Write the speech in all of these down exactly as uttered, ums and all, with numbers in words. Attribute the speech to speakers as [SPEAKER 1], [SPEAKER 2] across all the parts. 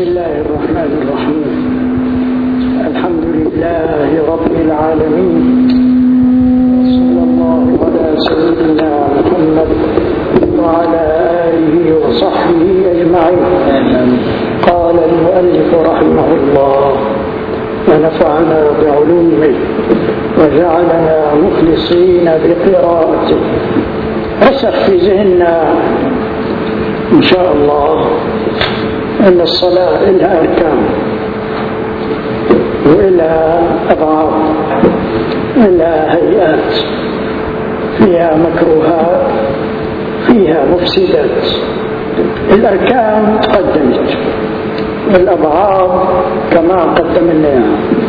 [SPEAKER 1] الله الرحمن الرحيم. الحمد لله رب العالمين، صلى الله على سيدنا محمد وعلى آله وصحبه أجمعين. قال المؤلف رحمه الله: ونفعنا بعلومه وجعلنا مخلصين بقراءته. رسخ في ذهننا إن شاء الله أن الصلاة لها أركان وإلها أبعاد، إلها هيئات، فيها مكروهات، فيها مفسدات. الأركان تقدمت والأبعاد كما قدمناها،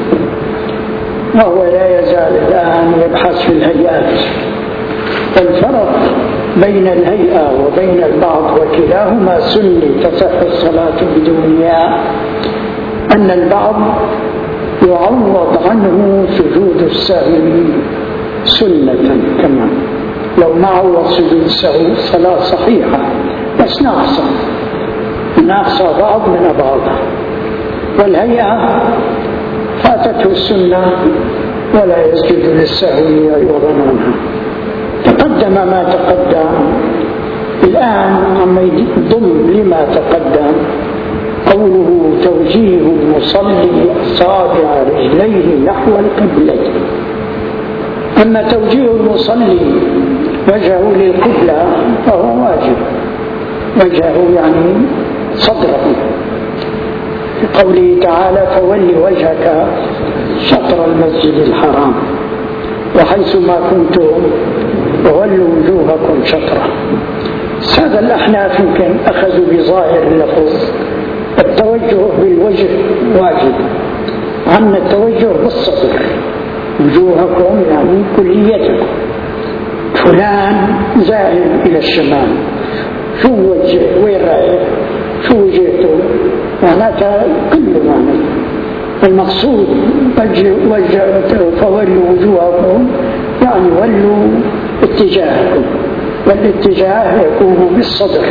[SPEAKER 1] وهو لا يزال الآن يبحث في الهيئات. الفرق بين الهيئة وبين البعض وكلاهما سني تصح الصلاة بدونها أن البعض يعوض عنه سجود السهو سنة، كما لو ما عوض سجود السهو الصلاة صحيحة بس ناقصة ناقصة بعض من بعضها. والهيئة فاتته السنة ولا يسجد للسهو أيضا عنها. تقدم ما تقدم. الآن عم يضم لما تقدم قوله: توجيه المصلي أصابع رجليه نحو القبلة. أما توجيه المصلي وجهه للقبلة فهو واجب، وجهه يعني صدره، في قوله تعالى: فول وجهك شطر المسجد الحرام وحيث ما كنتم وولوا وجوهكم شطرة. هذا الأحناف يمكن أخذوا بظاهر اللفظ التوجه بالوجه واجب، عن التوجه بالصدر. وجوهكم يعني كليتكم. فلان ذاهب إلى الشمال، شو وجه؟ وين رايح؟ شو وجهته؟ معناتها كل معنى. المقصود وجهته فولوا وجوهكم يعني ولوا اتجاهكم، والاتجاه يكون بالصدر.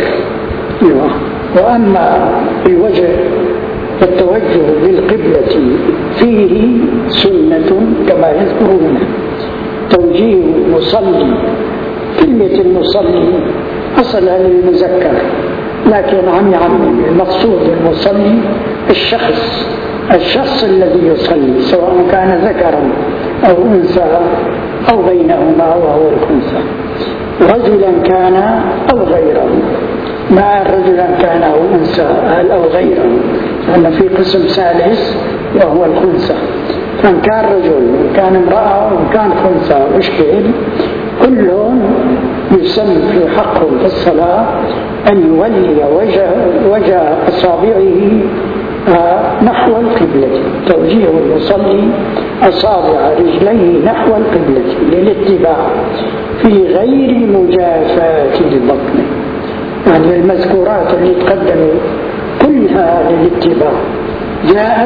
[SPEAKER 1] وأما الوجه فالتوجه بالقبلة فيه سنة كما يذكرون. توجيه المصلي، كلمة المصلي أصلها للمذكر، لكن عم يعمم المقصود المصلي الشخص الشخص الذي يصلي، سواء كان ذكرا أو أنثى أو بينهما وهو الخنثى، رجلا كان أو غيره. ما رجلا كان أو أنثى أو غيره، لأن في قسم ثالث وهو الخنثى. فإن كان رجل وإن كان امرأة وإن كان خنثى مشكل، كلهم يسمى في حقهم في الصلاة أن يولي وجه, وجه أصابعه نحو القبلة. توجيه المصلي أصابع رجليه نحو القبلة للاتباع في غير مجافاة البطن. يعني المذكورات اللي تقدموا كلها للاتباع، جاءت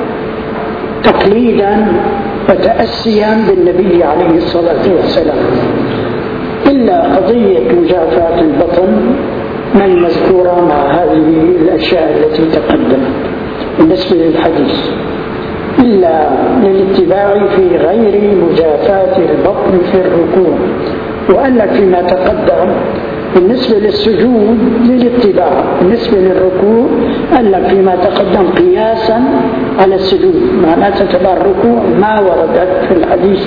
[SPEAKER 1] تقليدا وتأسيا بالنبي عليه الصلاة والسلام، إلا قضية مجافاة البطن ما المذكورة مع هذه الأشياء التي تقدمت بالنسبة للحديث، إلا للاتباع في غير مجافاة البطن في الركوع. وقال لك فيما تقدم بالنسبة للسجود للاتباع، بالنسبة للركوع قال لك فيما تقدم قياسا على السجود، معناته تبع الركوع ما وردت في الحديث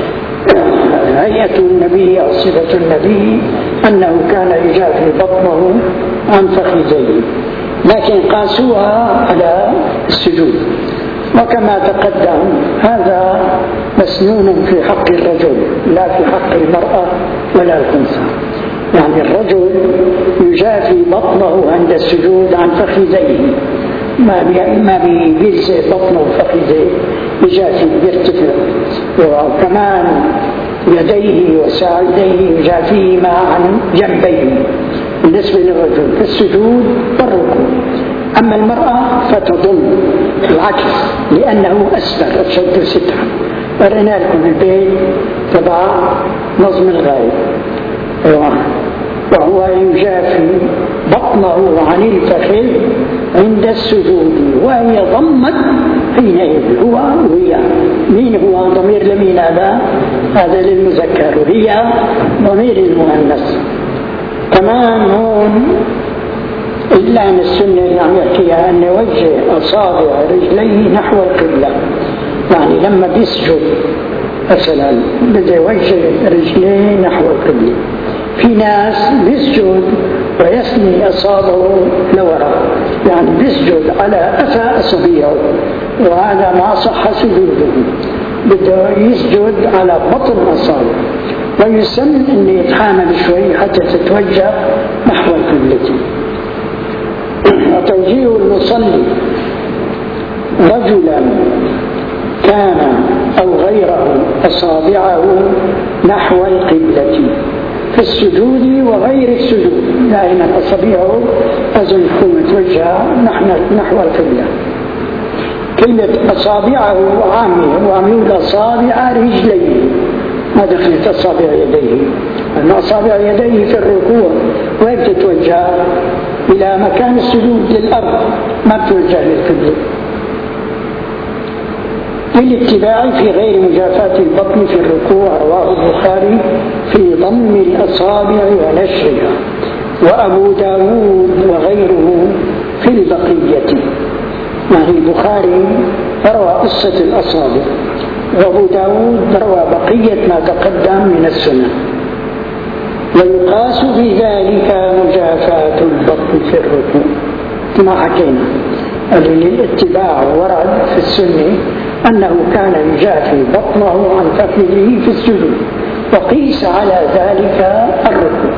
[SPEAKER 1] هيئة النبي أو صفة النبي أنه كان يجافي بطنه عن فخذيه، لكن قاسوها على السجود. وكما تقدم هذا مسنون في حق الرجل لا في حق المرأة ولا الأنثى. يعني الرجل يجافي بطنه عند السجود عن فخذيه، ما ما بيجلس بطنه وفخذيه، يجافي بيرتفع. وكمان يديه وساعديه يجافيهما عن جنبيه بالنسبة للرجل في السجود والركوع. أما المرأة فتضم العكس لأنه أسفل أشد سترا. ورأينا لكم البيت تبع نظم الغاية، وهو يجافي بطنه عن الفخذ عند السجود، وهي ضمت حينئذ هو وهي. مين هو؟ ضمير لمين هذا؟ هذا للمذكر، وهي ضمير المؤنث. كمان هون إلا أن السنة يعني يحكيها أن يوجه أصابع رجليه نحو القبلة، يعني لما بيسجد مثلا بده يوجه رجليه نحو القبلة. في ناس بيسجد ويثني أصابعه لوراء، يعني بيسجد على أفى أصابعه، وهذا ما صح سجوده، بده يسجد على بطن أصابعه، ويسن أن يتحامل شوي حتى تتوجه نحو القبلة. وتوجيه المصلي رجلا كان أو غيره أصابعه نحو القبلة في السجود وغير السجود، لأن أصابعه أظن تكون متوجهة نحو القبلة. كلمة أصابعه عامية، وعميول أصابع رجليه، ما دخلت أصابع يديه، أن أصابع يديه في الركوع وين تتوجه؟ إلى مكان السجود للأرض، ما تتوجه للقبلة. الاتباع في غير مجافاة البطن في الركوع، رواه البخاري في ضم الأصابع ونشرها، وأبو داود وغيره في البقية. يعني البخاري روى قصة الأصابع، وأبو داود روى بقية ما تقدم من السنة. ويقاس في ذلك مجافاة البطن في الركوع كما حكينا. الاتباع ورد في السنة أنه كان يجافي بطنه عن فخذه في السجود، وقيس على ذلك الركوع.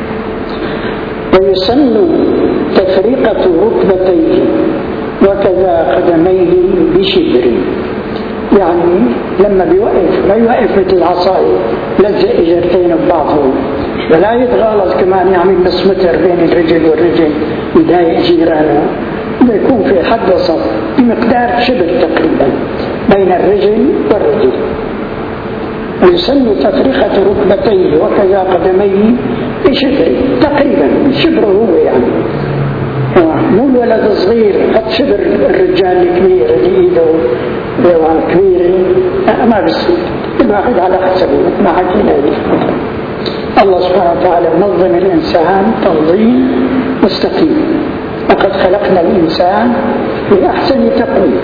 [SPEAKER 1] ويسن تفرقة ركبتيه وكذا قدميه بشبر، يعني لما بيوقف لا يوقف مثل العصاية لزق اجرتين ببعضهم، ولا يتغالط كمان يعمل نص متر بين الرجل والرجل يضايق جيرانه، بيكون في حد وسط بمقدار شبر تقريبا بين الرجل والرجل. ويسن تفرقة ركبتيه وكذا قدميه بشبر، تقريبا شبره هو يعني، مو الولد الصغير حط شبر الرجال الكبير اللي ايده كبيرة، ما بيصير، كل واحد على حسبه ما حكينا لي. الله سبحانه وتعالى منظم الإنسان تنظيم مستقيم، لقد خلقنا الإنسان في أحسن تقويم.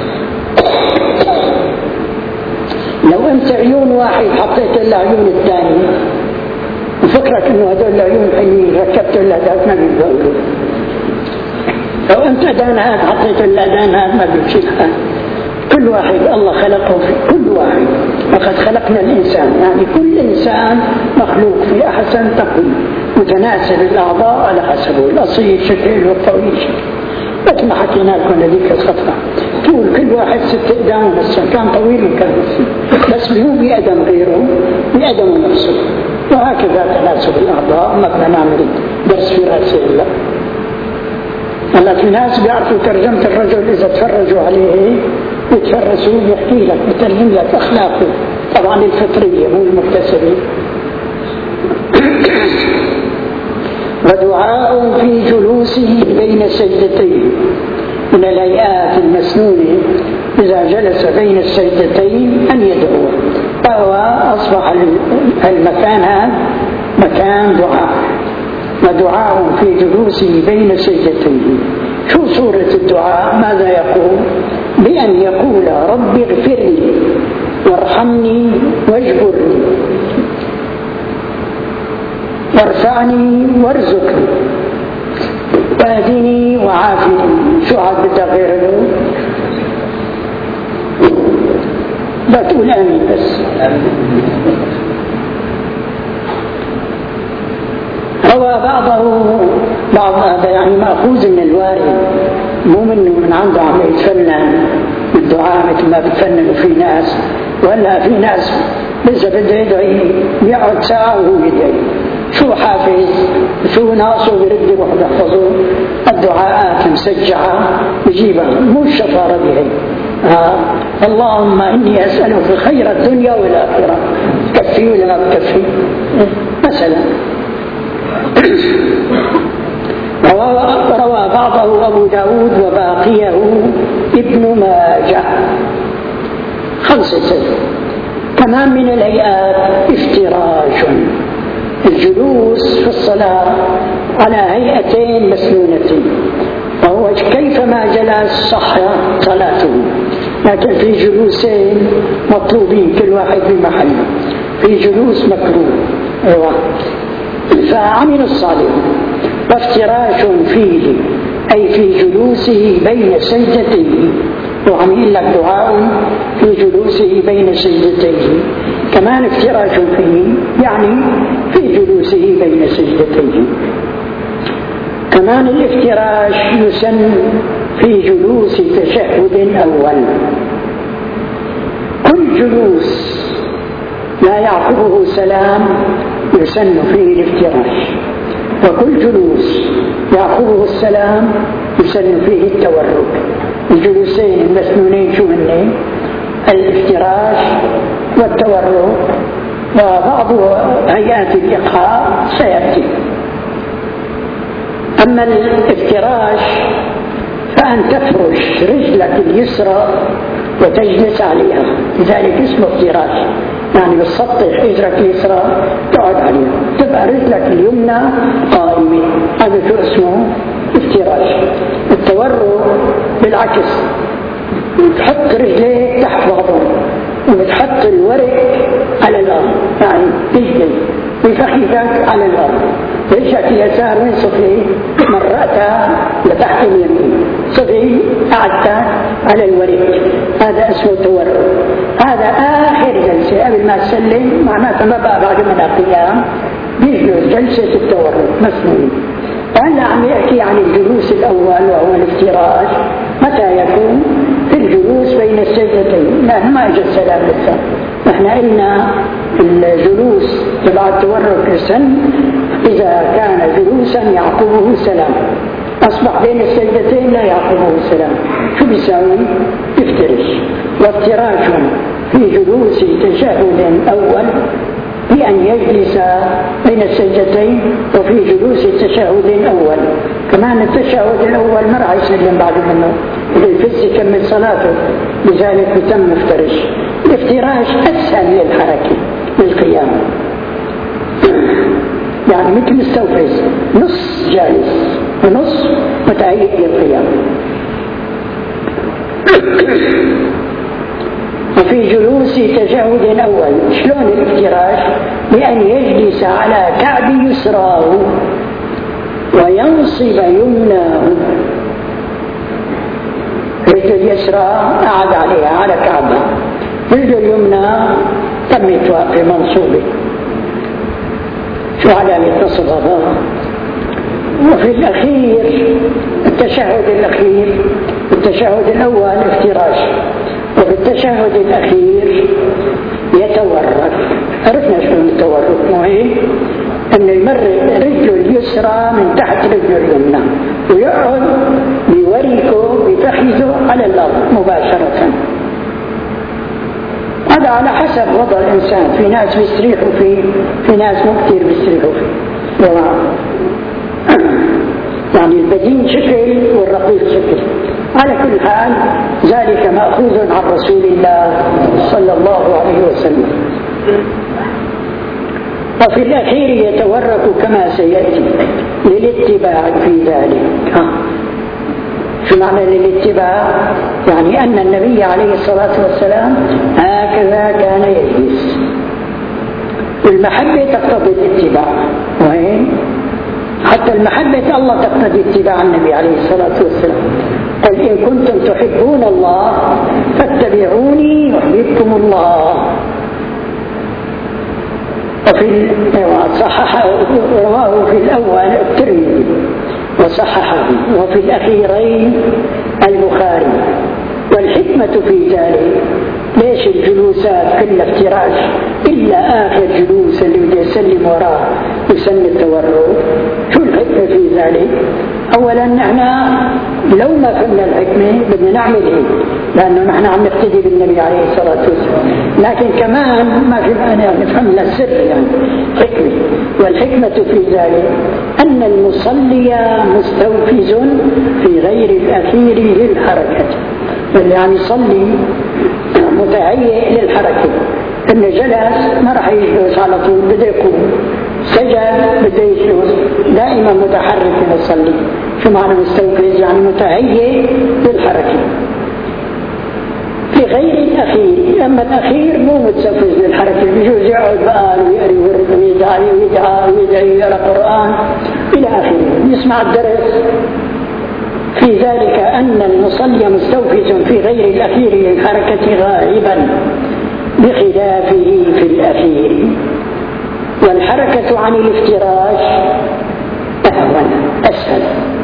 [SPEAKER 1] لو أنت عيون واحد حطيت له عيون الثاني وفكرك إنه هذول العيون حلوين ركبت له ذات ما بيقولوا، لو أنت أدان هذا حطيت له أدان هذا ما بيمشيها. كل واحد الله خلقه في كل واحد، وقد خلقنا الإنسان، يعني كل إنسان مخلوق في أحسن تقويم متناسب الأعضاء على حسبه، القصير شكل والطويل شكل. مثل ما حكينا لكم هذيك الخطأ، طول كل واحد ست أقدام ونص، كان طويل وكان قصير، بس هو بأدم غيره بأدم نفسه، وهكذا تناسب الأعضاء. ما بدنا نعمل درس في رأسه الله. هلا في ناس بيعرفوا ترجمة الرجل إذا تفرجوا عليه يتفرسوا يحكي لك بترجم لك أخلاقه، طبعا الفطرية مو المكتسبة. ودعاء في جلوسه بين سجدتين، من الهيئات المسنونة إذا جلس بين السجدتين أن يدعو، فهو أصبح المكان هذا مكان دعاء. ودعاء في جلوسه بين سجدتين، شو صورة الدعاء؟ ماذا يقول؟ بأن يقول رب اغفر لي وارحمني واجبرني وارفعني وارزقني واهدني وعافني. شو عاد بدها غير له؟ لا تقول آمين بس. روى بعضه بعض هذا يعني مأخوذ من الوارد، مو منه من عنده عم يتفنن بالدعاء مثل ما بتفننوا في ناس. ولا في ناس إذا بده يدعي بيقعد ساعة وهو يدعي، شو حافظ شو ناقصه برد يروح يحفظه. الدعاءات مسجعة بجيبها، مو الشطارة بهي. آه. اللهم إني أسألك خير الدنيا والآخرة، تكفي ولا ما تكفي مثلا. روى وبعضه أبو داود وباقيه ابن ماجه. خمسة. كمان من الهيئات افتراش، الجلوس في الصلاة على هيئتين مسنونتين، وهو كيفما جلس صح صلاته، لكن في جلوسين مطلوبين كل واحد بمحله، في جلوس مكروه. أيوة. فعمل الصالح وافتراش فيه أي في جلوسه بين سجدتيه، وعم يقول لك دعاء في جلوسه بين سجدتيه، كمان افتراش فيه يعني في جلوسه بين سجدتيه. كمان الافتراش يسن في جلوس تشهد أول، كل جلوس لا يعقبه سلام يسن فيه الافتراش، وكل جلوس يعقبه السلام يسن فيه التورك. الجلوسين المسنونين شو هن؟ الافتراش والتورك، وبعض هيئات الإقحاء سيأتي. أما الافتراش فأن تفرش رجلك اليسرى وتجلس عليها، لذلك اسمه افتراش، يعني بالسطح رجلك اليسرى تقعد عليها، تبقى رجلك اليمنى قائمة، هذا شو اسمه افتراش. التورك بالعكس، تحط رجليك تحت بعضهم وتحط الورق على الأرض، يعني تجلس بفخذك على الأرض، رجلك اليسار وين صفي مرأتها لتحت اليمين، صفي قعدت على الورق، هذا اسمه تورك. هذا آخر جلسة قبل ما تسلم، معناته ما بقى بعد من القيام بيجلس جلسة التورك مسنون. وهلا عم يحكي عن الجلوس الأول وهو الافتراش، متى يكون؟ في الجلوس بين السجدتين، لأن ما يجي السلام لسه. نحن قلنا الجلوس تبع التورك السن إذا كان جلوسا يعقبه سلام، أصبح بين السجدتين لا يعقبه السلام، شو بيساوي؟ يفترش. وافتراش في جلوس تشهد أول بأن يجلس بين السجدتين، وفي جلوس تشهد أول كمان التشهد الأول ما راح يسلم بعد منه، إذا الفز يكمل صلاته، لذلك يتم مفترش. الافتراش أسهل للحركة للقيام، يعني مثل مستوفز، نص جالس ونص متهيئ للقيام. وفي جلوس تشهد أول شلون الافتراش؟ بأن يجلس على كعب يسراه وينصب يمناه، رجل اليسرى قعد عليها على كعبها، رجل اليمنى تمت واقف منصوبة. شو علامة نصب هذا؟ وفي الأخير التشهد الأخير، التشهد الأول افتراش، وفي التشهد الأخير يتورك. عرفنا شو التورك؟ مو هيك؟ أن يمر رجله اليسرى من تحت رجله اليمنى ويقعد بوركه بفخذه على الأرض مباشرة. هذا على حسب وضع الإنسان، في ناس بيستريحوا فيه، في ناس مو كتير بيستريحوا فيه، يعني البدين شكل والرقيق شكل. على كل حال ذلك مأخوذ عن رسول الله صلى الله عليه وسلم. وفي الأخير يتورك كما سيأتي للاتباع في ذلك. شو معنى للاتباع؟ يعني أن النبي عليه الصلاة والسلام هكذا كان يجلس، والمحبة تقتضي الاتباع، وين؟ حتى المحبة الله تقتضي اتباع النبي عليه الصلاة والسلام. قل إن كنتم تحبون الله فاتبعوني يحببكم الله. وفي صححه رواه في الأول الترمذي وصححه، وفي الأخيرين البخاري. والحكمة في ذلك ليش الجلوسات كلها افتراش؟ إلا آخر جلوس اللي بده يسلم وراه يسن التورك. شو الحكمة في ذلك؟ أولا نحن لو ما فهمنا الحكمة بدنا نعمل هيك، لأنه نحن عم نقتدي بالنبي عليه الصلاة والسلام، لكن كمان ما في مانع نفهم لها سر يعني حكمة. والحكمة في ذلك أن المصلي مستوفز في غير الأخير للحركة، يعني يصلي متهيئ للحركة، إنه جلس ما راح يجلس على طول، بده يقوم، سجد بده يجلس، دائما متحرك يصلي. شو معنى مستوفز؟ يعني متهيئ للحركة في غير الأخير. أما الأخير مو متسفز للحركة، بيجوز يقعد بقال ويقري ورد ويدعي ويدعى ويدعي يقرأ قرآن إلى آخره، يسمع الدرس. في ذلك أن المصلي مستوفز في غير الأخير للحركة غائبا بخلافه في الأخير. والحركة عن الافتراش أهون أسهل،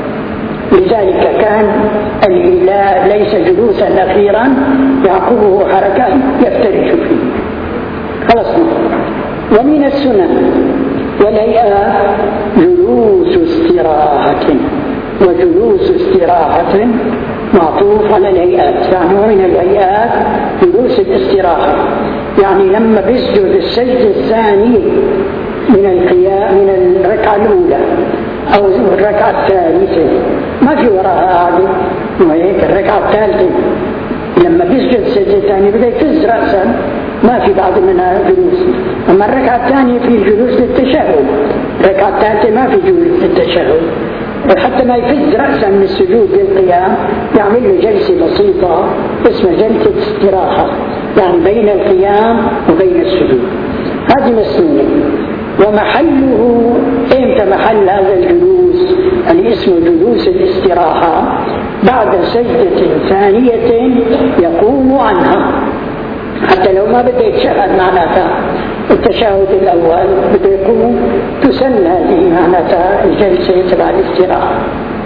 [SPEAKER 1] لذلك كان الإله ليس جلوسا أخيرا يعقبه حركة يفترش فيه. خلصنا. ومن السنن والهيئات جلوس استراحة، وجلوس استراحة معطوف على الهيئات، يعني ومن الهيئات جلوس الاستراحة، يعني لما بيسجد السجدة الثانية من القيام من الركعة الأولى أو الركعة الثالثة ما في وراها قاعدة، وهيك الركعة الثالثة لما بيسجد السجدة الثانية بده يفز رأسا، ما في بعد منها جلوس. أما الركعة الثانية في جلوس للتشهد، الركعة الثالثة ما في جلوس للتشهد. وحتى ما يفز رأسا من السجود للقيام يعمل له جلسة بسيطة اسمها جلسة استراحة، يعني بين القيام وبين السجود. هذه مسنونة. ومحله امتى محل هذا الجلوس؟ يعني اسمه جلوس الاستراحة بعد سجدة ثانية يقوم عنها، حتى لو ما بده يتشهد معناتها التشهد الأول بده يقوم، تسن هذه معناتها الجلسة تبع الاستراحة.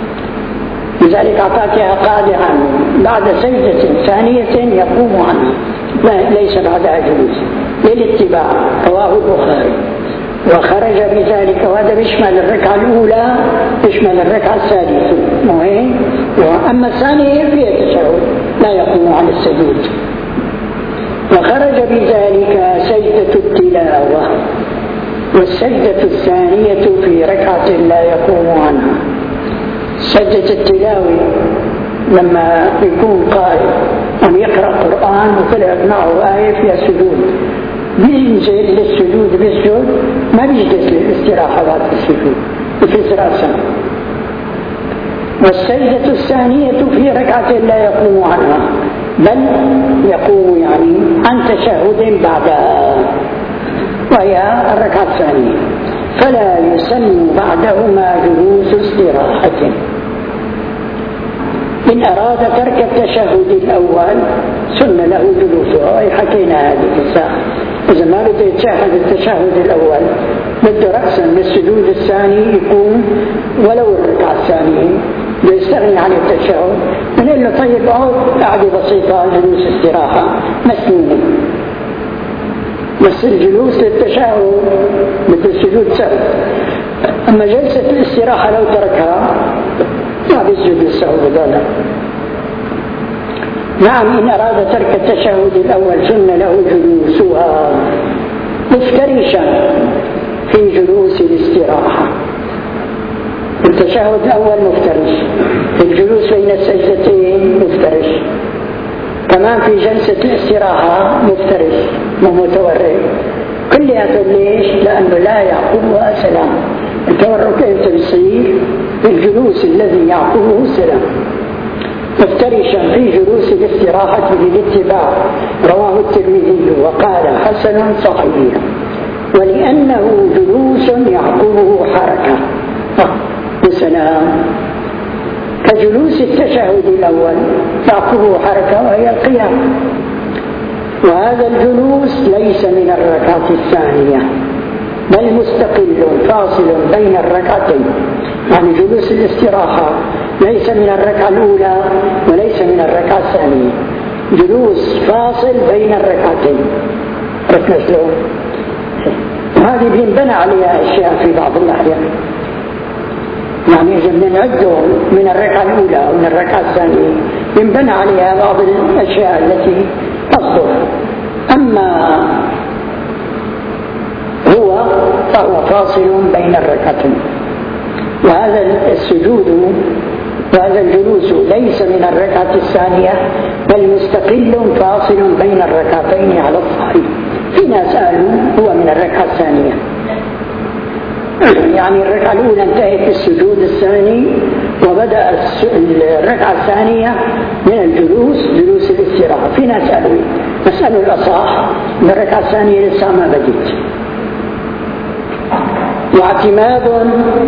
[SPEAKER 1] لذلك أعطاكها قاعدة عنه بعد سجدة ثانية يقوم عنها، لا ليس بعدها جلوس للاتباع. رواه البخاري. وخرج بذلك، وهذا بيشمل الركعة الأولى بيشمل الركعة الثالثة مهم. وأما الثانية فيها تشهد لا يقوم عن السجود. وخرج بذلك سجدة التلاوة، والسجدة الثانية في ركعة لا يقوم عنها. سجدة التلاوة لما يكون قائد أم يقرأ قرآن وطلعت معه آية فيها سجود، بينزل للسجود بيسجد، ما بيجلس للاستراحة بعد السجود، بفز رأسا. والسجدة الثانية في ركعة لا يقوم عنها، بل يقوم يعني عن تشهد بعدها، وهي الركعة الثانية، فلا يسن بعدهما جلوس استراحة. إن أراد ترك التشهد الأول سن له جلوسه، أي حكينا هذه الساعة. إذا ما بده يتشهد التشهد الأول بده رأسا للسجود الثاني يقوم ولو الركعة الثانية، بيستغني عن التشهد، بنقول له طيب اقعد قعدة بسيطة جلوس استراحة مسنونة، بس الجلوس للتشهد مثل السجود سهل. أما جلسة الاستراحة لو تركها ما بيسجد للسهو بدالا. نعم، إن أراد ترك التشهد الأول سن له جلوسها مفترشا في جلوس الاستراحة. التشهد الأول مفترش، في الجلوس بين السجدتين مفترش، كمان في جلسة الاستراحة مفترش ومتورك. كل هذا ليش؟ لأنه لا يعقبها سلام. التورك امتى بيصير؟ في الجلوس الذي يعقبه السلام. مفترشا في جلوس الاستراحة بالاتباع. رواه الترمذي وقال حسن صحيح، ولأنه جلوس يعقبه حركة بسلام، كجلوس التشهد الأول يعقبه حركة وهي القيام. وهذا الجلوس ليس من الركعة الثانية، بل مستقل فاصل بين الركعتين، يعني جلوس الاستراحة ليس من الركعة الأولى وليس من الركعة الثانية، جلوس فاصل بين الركعتين. ركنا شلون؟ هذه بينبنى عليها أشياء في بعض الأحيان، يعني إذا بدنا نعده من الركعة الأولى أو من الركعة الثانية بينبنى عليها بعض الأشياء التي تصدر. أما هو فهو فاصل بين الركعتين، وهذا السجود وهذا الجلوس ليس من الركعة الثانية بل مستقل فاصل بين الركعتين على الصحيح. في ناس قالوا هو من الركعة الثانية، يعني الركعة الأولى انتهت بالسجود الثاني وبدأ الركعة الثانية من الجلوس جلوس الاستراحة. في ناس قالوا مسألة الأصح من الركعة الثانية لسه ما بدت. واعتماد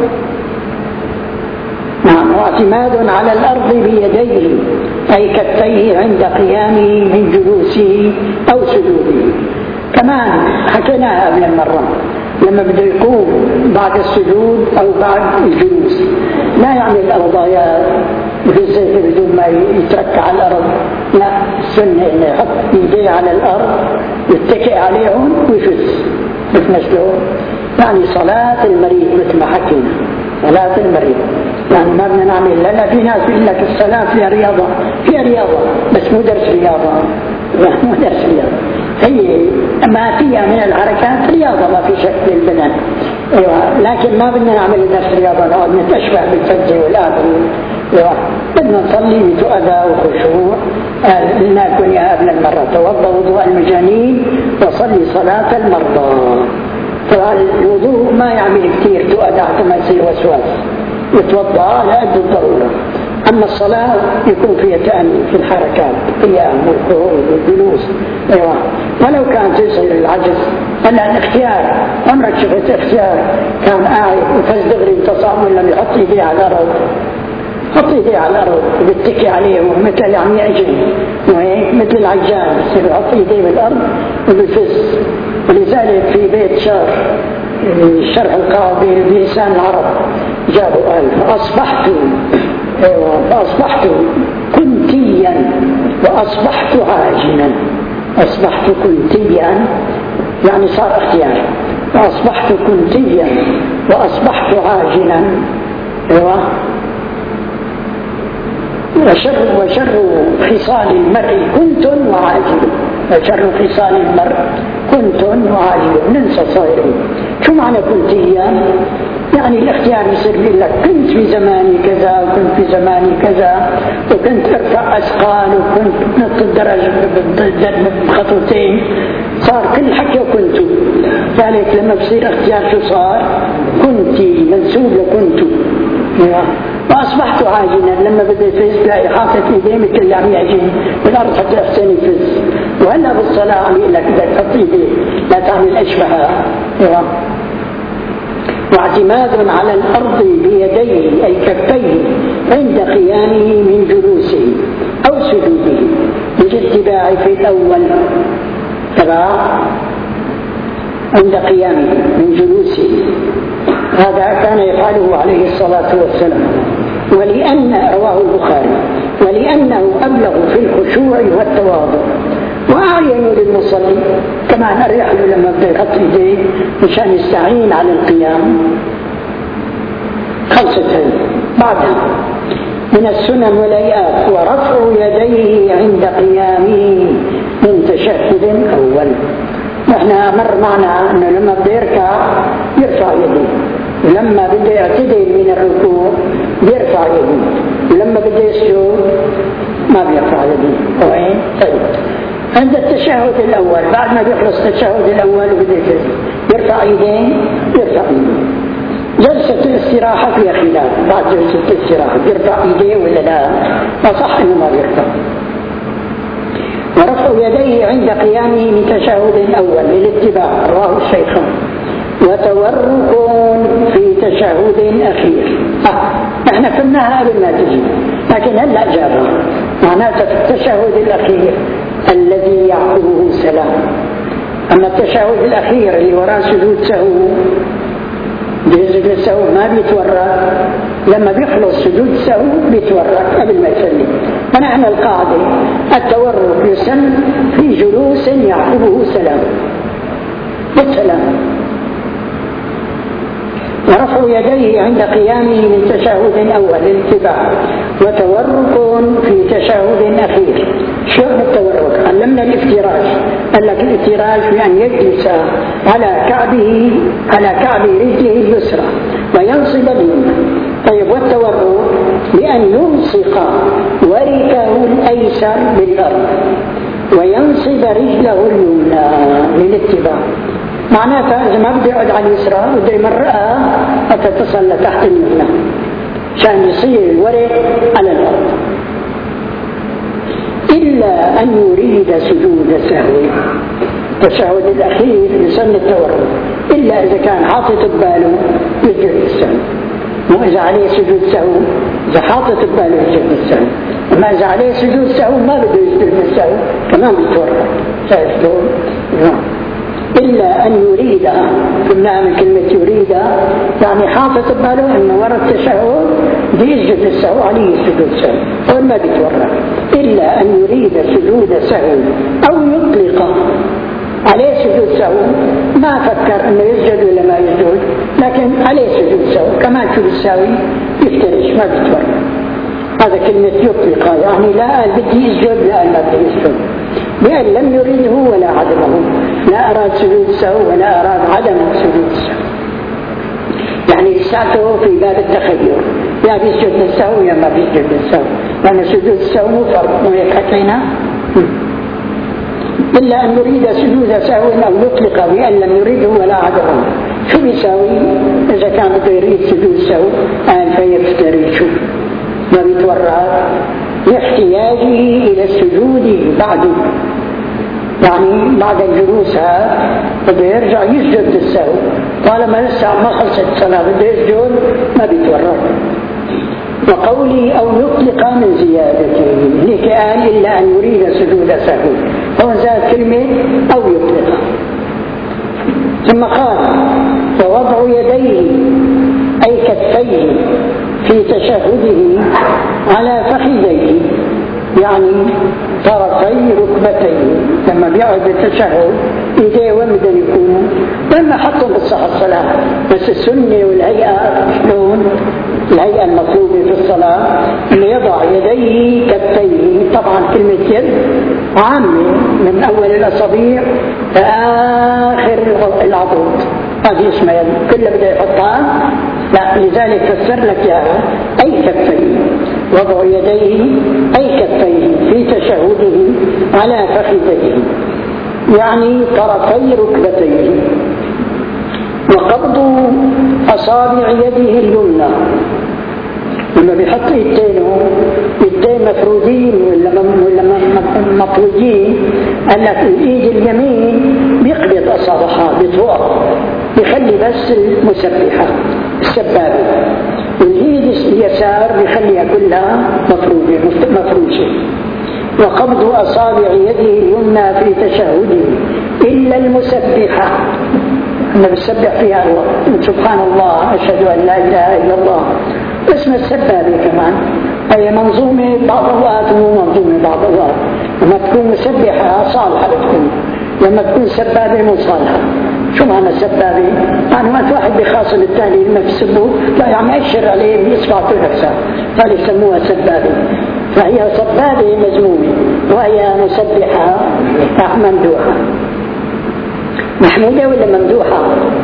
[SPEAKER 1] نعم واعتماد على الأرض بيديه أي كفيه عند قيامه من جلوسه أو سجوده. كمان حكيناها قبل المرة، لما بده يقوم بعد السجود أو بعد الجلوس لا يعمل أوضايا في الزيت بدون ما يتركع على الأرض، لا، السنة إنه يحط يديه على الأرض يتكئ عليهم ويفز مثل شلون، يعني صلاة المريض مثل ما حكينا، صلاة المريض يعني ما بدنا نعمل. لا في ناس بيقول لك الصلاة فيها رياضة، فيها رياضة بس مو درس رياضة، مو درس رياضة، هي ما فيها من الحركات رياضة ما في شك للبدن، ايوه، لكن ما بدنا نعمل درس رياضة نقعد نتشبه بالفجر والآخر، ايوه، بدنا نصلي بتؤدى وخشوع. قلنا لكم يا قبل المرة توضأ وضوء المجانين وصلي صلاة المرضى. فالوضوء ما يعمل كثير تؤدى حتى ما يصير وسواس، يتوضأ لأجل الضرورة. أما الصلاة يكون فيها تأني في الحركات، قيام والقعود والجلوس، أيوة، ولو كان تصير العجز. هلا الاختيار، عمرك شفت اختيار كان قاعد وفز دغري انتصام ولا يحط يديه على الأرض، حط يديه على الأرض وبتكي عليه مثل اللي عم يعجن وهيك مثل العجان، بصير يحط يديه بالأرض وبيفز. ولذلك في بيت شرح الشرح القاضي بلسان العرب جابوا قال فأصبحت أيوة فأصبحت كنتيا وأصبحت عاجنا. أصبحت كنتيا يعني صار اختيار، وأصبحت كنتيا وأصبحت عاجنا. أيوة. وشر وشر خصال المرء كنت وعاجل، وشر خصال المرء كنت وعاجل. ننسى صايرين. شو معنى كنتيا؟ يعني الاختيار يصير يقول لك كنت في زماني كذا وكنت في زماني كذا وكنت ارفع اثقال وكنت نط الدرجه بخطوتين، صار كل حكي وكنت. ذلك لما بصير اختيار شو صار؟ كنتي منسوب لكنت. واصبحت عاجنا لما بده يفز تلاقي حاطط ايديه مثل اللي عم يعجن بالارض حتى احسن يفز. وهلا بالصلاه عم يقول لك بدك تحط ايديه لا تعمل اشبهها. واعتماد على الأرض بيديه أي كفيه عند قيامه من جلوسه أو سجوده، بالاتباع في الأول تبع عند قيامه من جلوسه، هذا كان يفعله عليه الصلاة والسلام. ولأن رواه البخاري ولأنه أبلغ في الخشوع والتواضع وأعين للمصلي. كمان أريح له لما بده يحط يديه مشان يستعين على القيام. خلصت بعدها من السنن والآيات ورفع يديه عند قيامه من تشهد أول. نحن مر معنا أنه لما بده يركع يرفع يديه، ولما بده يعتدل من الركوع بيرفع يديه، ولما بده يسجد ما بيرفع يديه. وين؟ طيب عند التشهد الأول بعد ما بيخلص التشهد الأول وبده يرفع يدين يرفع يدين. جلسة الاستراحة فيها خلاف، بعد جلسة الاستراحة بيرفع يديه ولا لا؟ فصح إنه ما بيرفع. ورفع يديه عند قيامه من تشهد أول للاتباع رواه الشيخان. وتورك في تشهد أخير. آه. احنا فهمناها قبل ما تجي، لكن هلا جابها معناتها في التشهد الأخير الذي يعقبه سلام. أما التشهد الأخير اللي وراء سجود سهو بيسجد السهو ما بيتورك، لما بيخلص سجود سهو بيتورك قبل ما يسلم. ونحن القاعدة التورك يسن في جلوس يعقبه سلام، والسلام. ورفع يديه عند قيامه من تشهد أول الاتباع، وتورك في تشهد أخير. شو التورك؟ علمنا الافتراش، قال لك الافتراش بأن يجلس على كعبه على كعب رجله اليسرى وينصب اليمنى. طيب والتورك بأن يلصق وركه الأيسر بالأرض وينصب رجله اليمنى للاتباع. معناتها إذا ما بده يقعد على اليسرى بده يمرقها حتى تصل لتحت اليمنى عشان يصير الورق على الأرض، إلا أن يريد سجود سهو. التشهد الأخير يسمى التورك، إلا إذا كان حاطط بباله يسجد السهو، مو إذا عليه سجود سهو. إذا حاطط بباله يسجد السهو، أما إذا عليه سجود سهو ما بده يسجد السهو كمان بيتورك. شايف شلون؟ إلا أن يريد، قلنا من كلمة يريد يعني حاطط بباله أنه وراء التشهد بيسجد السهو عليه سجود سهو، هو ما بيتورك. إلا أن يريد سجود سهو أو يطلق عليه سجود سهو، ما فكر أنه يسجد ولا ما يسجد، لكن عليه سجود سهو كمان شو بيساوي؟ يفترش ما بيتورك. هذا كلمة يطلق، يعني لا قال بدي يسجد لا قال ما بدي يسجد، بأن لم يريده ولا عدمه، لا أراد سجود السهو ولا أراد عدم سجود السهو. يعني لساته في باب التخير، يا بيسجد للسهو يا ما بيسجد للسهو، لأن سجود السهو مو فرق، مو يكحكينا. إلا أن يريد سجود سهو أو يطلق بأن لم يريده ولا عدمه. شو بيساوي؟ إذا كان بده يريد سجود السهو قال فيفتري، شو ما بيتورط لاحتياجه إلى السجود بعده، يعني بعد الجلوس بده يرجع يسجد للسهو، طالما لسه ما خلصت الصلاة بده يسجد ما بيتورط. وقولي أو يطلق من زيادته، هيك قال إلا أن يريد سجود سهو، هو زاد كلمة أو يطلق. ثم قال ووضع يديه أي كفيه في تشهده على فخذيه، يعني طرفي ركبتيه. لما بيقعد بالتشهد ايديه وين بدهم يكونوا؟ لما حطهم بالصحة الصلاة، بس السنة والهيئة شلون؟ الهيئة المطلوبة في الصلاة أن يضع يديه كفيه. طبعا كلمة يد عامة من أول الأصابع لآخر العضد، هذه اسمها يد، كلها بدأ يحطها. لا، لذلك فسر لك ياها أي كفيه، وضع يديه أي كفيه في تشهده على فخذيه، يعني طرفي ركبتيه. وقبض أصابع يده اليمنى، لما بيحط ايدينه ايدين مفرودين ولا مطويين، قال لك الايد اليمين بيقبض اصابعها بطوق، بيخلي بس المسبحه السبابه، والايد اليسار بيخليها كلها مفروده مفروشه. وقبض اصابع يده اليمنى في تشهده الا المسبحه، احنا بنسبح فيها الله سبحان الله اشهد ان لا اله الا الله، اسم السبابة كمان هي منظومة بعض الوقت ومو منظومة بعض الوقت. لما تكون مسبحة صالحة بتكون، لما تكون سبابة مو صالحة. شو معنى سبابة؟ يعني وقت واحد بخاصم الثاني لما بيسبه لا يعني يشر عليه بيصبعته نفسها، فهل يسموها سبابة. فهي سبابة مذمومة وهي مسبحة ممدوحة. محمودة ولا ممدوحة؟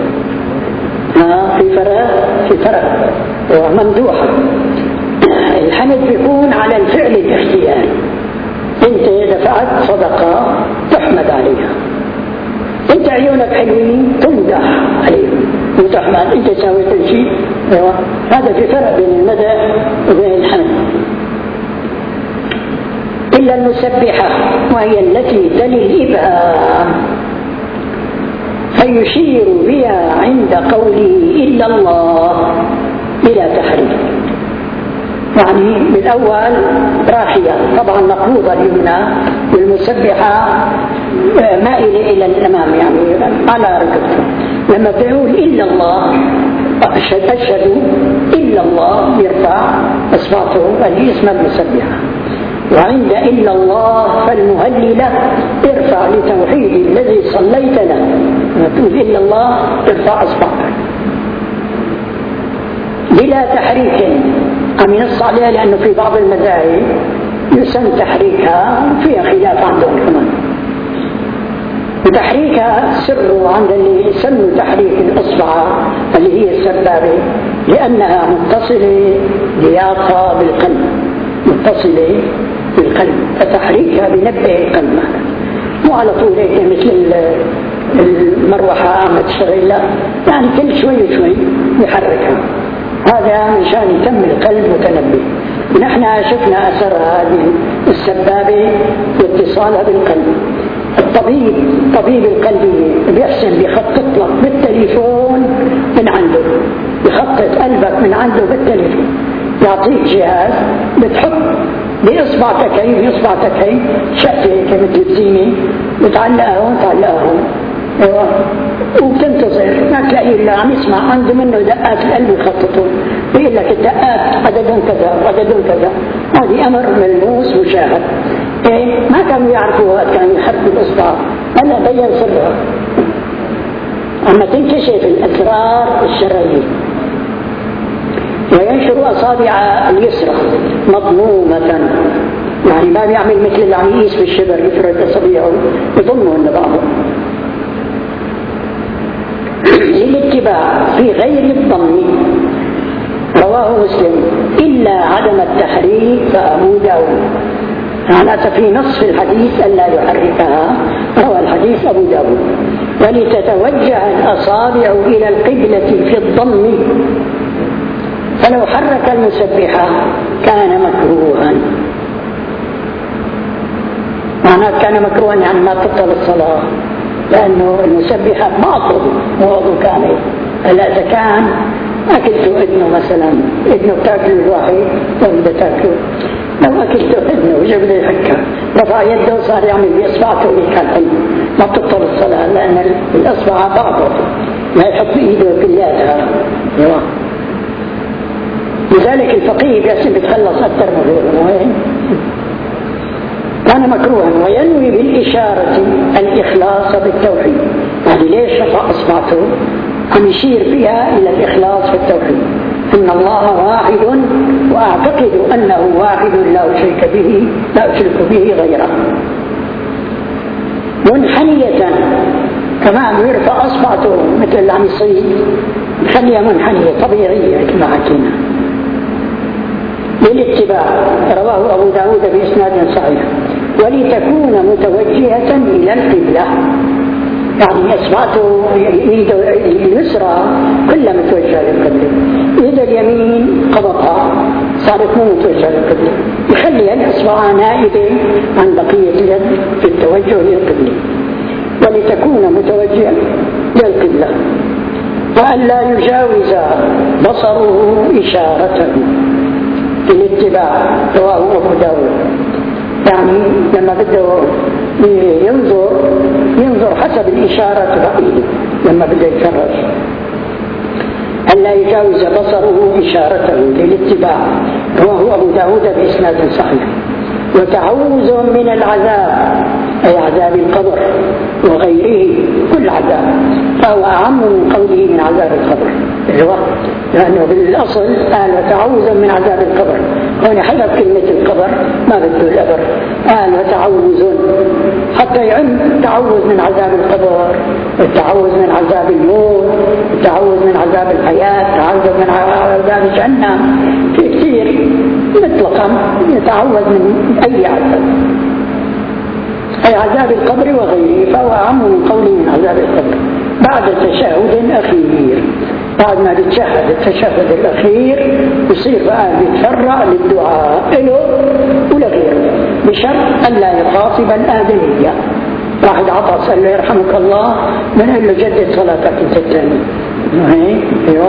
[SPEAKER 1] ها في فرق في فرق وممدوحة. الحمد بيكون على الفعل الاختياري، انت دفعت صدقة تحمد عليها، انت عيونك حلوين تمدح عليهم وتحمد، انت سويت شيء. ايوه هذا في فرق بين المدح وبين الحمد. إلا المسبحة وهي التي تلي الإبهام فيشير بها عند قوله إلا الله بلا تحريف، يعني بالأول راحية طبعا مقبوضة اليمنى، والمسبحة مائلة إلى الأمام يعني على ركبته. لما تقول إلا الله أشهد أشهد إلا الله يرفع إصبعته الاسم المسبحة، وعند إلا الله فالمهللة ارفع لتوحيد الذي صليت له لما تقول إلا الله ترفع إصبعك بلا تحريك. عم ينص عليها لأنه في بعض المذاهب يسمى تحريكها فيها خلاف عندهم كمان. وتحريكها سر عند اللي يسموا تحريك الإصبع اللي هي السبابة لأنها متصلة لياقة بالقلب، متصلة بالقلب، فتحريكها بنبه القلب مو على طول هيك مثل المروحة عم تشتغل، لا يعني كل شوي شوي يحركها. هذا مشان يتم القلب متنبه. ونحن شفنا أثر هذه السبابة واتصالها بالقلب. الطبيب طبيب القلبية بيحسن بيخطط لك بالتليفون من عنده، بيخطط قلبك من عنده بالتليفون، يعطيك جهاز بتحط بإصبعتك هي بإصبعتك هي شقة هيك مثل بزينة بتعلقها هون تعلقها هون، ايوه، وبتنتظر ما تلاقي الا عم يسمع عنده منه دقات القلب يخططون، بيقول لك الدقات عددهم كذا عددهم كذا. هذه امر ملموس مشاهد. ايه ما كانوا يعرفوا وقت كانوا يحركوا الاصبع، هلا بين سرها. اما تنكشف الاسرار الشرعيه وينشر اصابع اليسرى مضمومه، يعني ما بيعمل مثل اللي عم يقيس بالشبر يفرد اصابعه يضمه ان بعضه للاتباع في غير الضم. رواه مسلم إلا عدم التحريك فأبو داود. معناته في نص في الحديث ألا يحركها، روى الحديث أبو داود. ولتتوجه الأصابع إلى القبلة في الضم، فلو حرك المسبحة كان مكروها. معناته كان مكروها يعني ما تبطل الصلاة، لأنه المسبحة باطل ووضو كامل. هلا إذا كان أكلته ابنه مثلا، ابنه بتاكله الواحد وبده تاكله، لو أكلته ابنه وجا بده يحكها رفع يده وصار يعمل بإصبعته ويكال ما بتبطل الصلاة، لأن الإصبع باطل ما يحط إيده كلياتها. لذلك الفقيه بيحسن بتخلص أكثر من غيره. كان مكروها. وينوي بالإشارة الإخلاص بالتوحيد، يعني ليش رفع إصبعته؟ عم يشير فيها إلى الإخلاص في التوحيد، إن الله واحد وأعتقد أنه واحد لا أشرك به لا أشرك به غيره. منحنية كمان يرفع أصبعته مثل اللي عم يصيد، خليها منحنية طبيعية كما حكينا للاتباع. رواه أبو داود بإسناد صحيح. ولتكون متوجهة إلى القبلة، يعني إصبعته يده اليسرى كلها متوجهة للقبلة، يد اليمين قبضها صارت مو متوجهة للقبلة، يخلي الإصبع نائبة عن بقية اليد في التوجه للقبلة. ولتكون متوجهة للقبلة وألا يجاوز بصره إشارته في الاتباع. رواه أبو داود. يعني لما بده ينظر ينظر حسب الإشارة تبعيه لما بده يتفرج، ألا يجاوز بصره إشارته للاتباع. رواه أبو داود بإسناد صحيح. وتعوذ من العذاب أي عذاب القبر وغيره كل عذاب، فهو أعم من قوله من عذاب القبر، لأنه بالأصل قال وتعوذ من عذاب القبر، هنا حذف كلمة القبر ما بده القبر، قال وتعوذ حتى يعم التعوذ من عذاب القبر، التعوذ من عذاب الموت، التعوذ من عذاب الحياة، التعوذ من عذاب جهنم، في كثير مطلقا يتعوذ من أي عذاب أي عذاب القبر وغيره، فهو أعم من قوله من عذاب القبر. بعد تشهد أخير، بعد ما بتشهد التشهد الأخير يصير بقى بيتفرع للدعاء له ولغيره بشرط ألا يخاطب الآدمية. واحد عطس قال له يرحمك الله، من قال له جدد صلاتك انت الثاني؟ ايوه.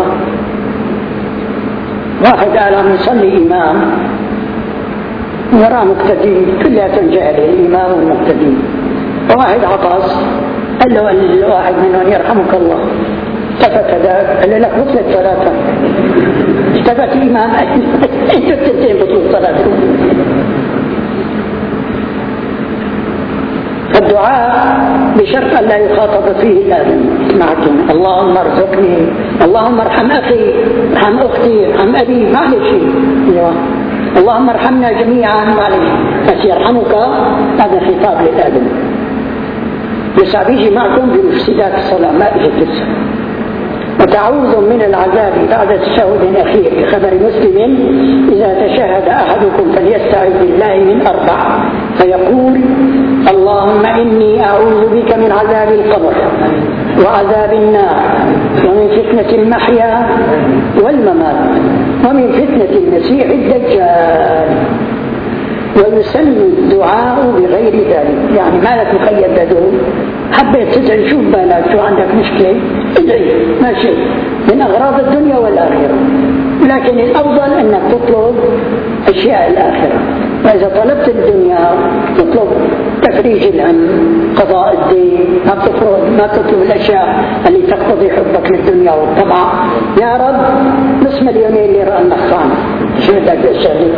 [SPEAKER 1] واحد قال عم يصلي إمام وراه مقتدين كلها جاهل الإمام والمقتدين، وواحد عطس قال له الواحد منهم يرحمك الله، التفت هذاك قال له لك بطلت صلاتك. التفت الإمام قال انتوا التنتين بطلت صلاتكم. الدعاء بشرط أن لا يخاطب فيه الآدم. معكم اللهم ارزقني، اللهم ارحم أخي، ارحم أختي، ارحم أبي، ما عليه شيء. اللهم ارحمنا جميعا، ما عليه، بس يرحمك هذا خطاب للآدم. يسعى بيجي معكم بمفسدات الصلاة، ما إجت لسه. وتعوذ من العذاب بعد تشهد أخير بخبر مسلم: إذا تشهد أحدكم فليستعذ بالله من أربع، فيقول: اللهم إني أعوذ بك من عذاب القبر وعذاب النار ومن فتنة المحيا والممات ومن فتنة المسيح الدجال. ويسن الدعاء بغير ذلك، يعني ما لك مخيب بدون حبيت تدعي شوف بالك شو عندك مشكلة ادعي، ما شيء من أغراض الدنيا والآخرة، لكن الأفضل أنك تطلب أشياء الآخرة. وإذا طلبت الدنيا تطلب تفريج الهم، قضاء الدين، ما تطلب ما تطلب الأشياء اللي تقتضي حبك للدنيا والطمع. يا رب نصف مليونين اللي رأى النخان شو بدك الأشياء.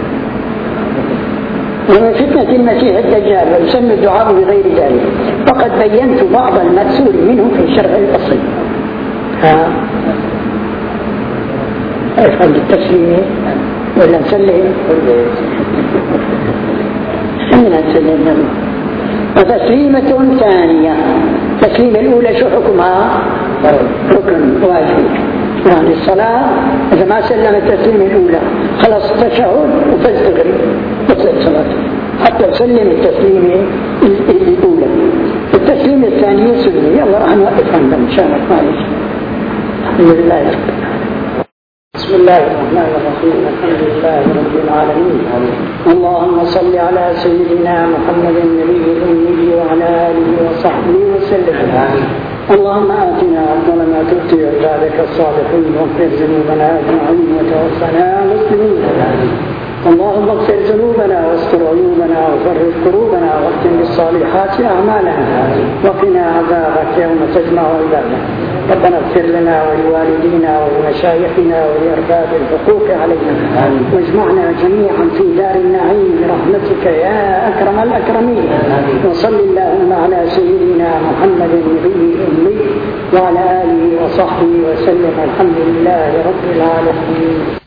[SPEAKER 1] ومن فتنة المسيح الدجال ويسمى الدعاء بغير ذلك، وقد بينت بعض المأثور منه في شرح الأصل. ها افهم التسليم ولا نسلم؟ سمنا نسلم. وتسليمة ثانية، التسليمة الأولى شو حكمها؟ ركن واجب، يعني الصلاة إذا ما سلم التسليمة الأولى خلص التشهد وتستغرب بطلت صلاته حتى تسلم التسليمة الأولى. التسليمة الثانية سنة. يلا راح نوقف عندنا إن شاء الله. معلش. الحمد لله رب العالمين. بسم الله الرحمن الرحيم. الحمد لله رب العالمين. اللهم صل على سيدنا محمد النبي الأمي وعلى آله وصحبه وسلم. اللهم آتنا أفضل ما تؤتي عبادك الصالحين، واغفر ذنوبنا أجمعين وتوفنا مسلمين. اللهم اغفر ذنوبنا واستر عيوبنا وفرج كروبنا واختم بالصالحات أعمالنا وقنا عذابك يوم تجمع عبادك. ربنا اغفر لنا ولوالدينا ولمشايخنا ولأرباب الحقوق علينا، واجمعنا جميعا في دار النعيم برحمتك يا أكرم الأكرمين. وصل اللهم على سيدنا محمد النبي الأمي وعلى آله وصحبه وسلم. الحمد لله رب العالمين.